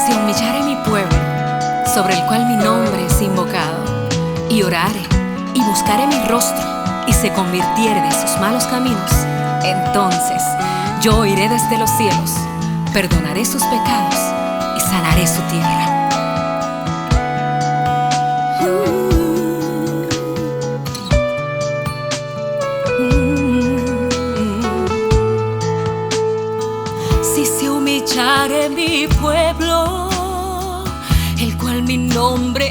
Se humillare mi pueblo, sobre el cual mi nombre es invocado, y orare, y buscare mi rostro, y se convirtiere de sus malos caminos, entonces yo oiré desde los cielos, perdonaré sus pecados, y sanaré su tierra. Si se humillare mi pueblo, el cual mi nombre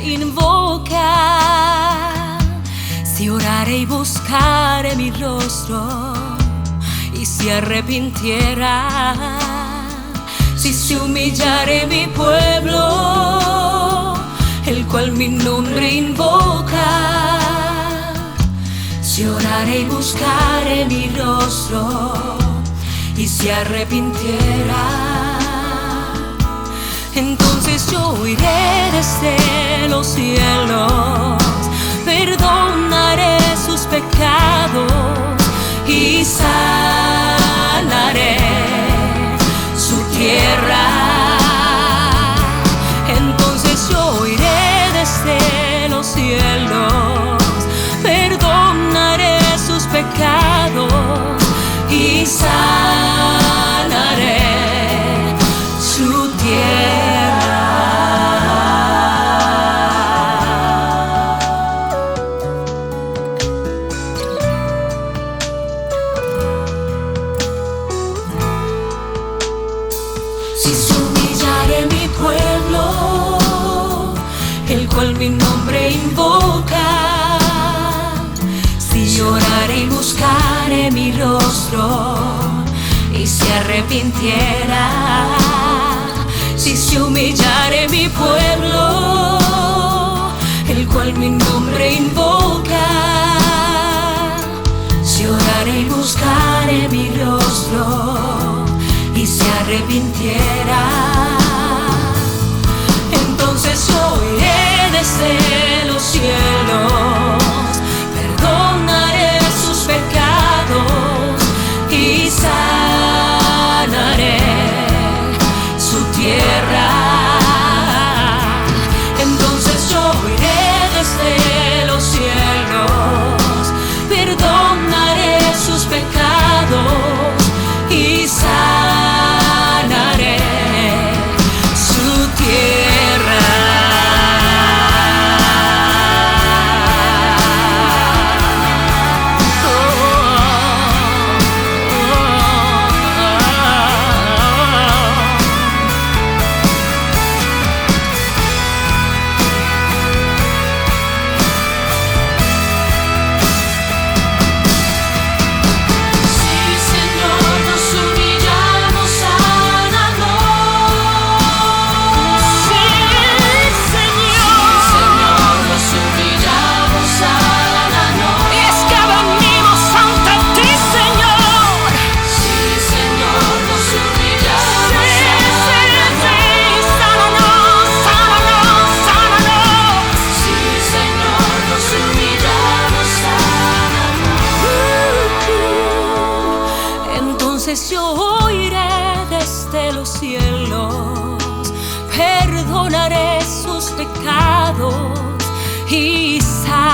invoca, si orare y buscare mi rostro, y se arrepintiera, si se humillare mi pueblo, el cual mi nombre invoca, si orare y buscare mi rostro, y se arrepintiera, entonces yo iré desde los cielos, perdonaré sus pecados y sanaré su tierra. Entonces yo iré desde los cielos, perdonaré sus pecados y sanaré su tierra. Si se humillare mi pueblo, el cual mi nombre invoca, si orare y buscare mi rostro, y se arrepintiera, si se humillare mi pueblo, el cual mi nombre invoca, si orare y buscare mi rostro, y se arrepintiera, entonces yo iré desde los cielos, perdonaré sus pecados y sanaré su tierra. Entonces yo iré desde los cielos, perdonaré sus pecados y sanaré su tierra. Entonces yo iré desde los cielos, perdonaré sus pecados y sanaré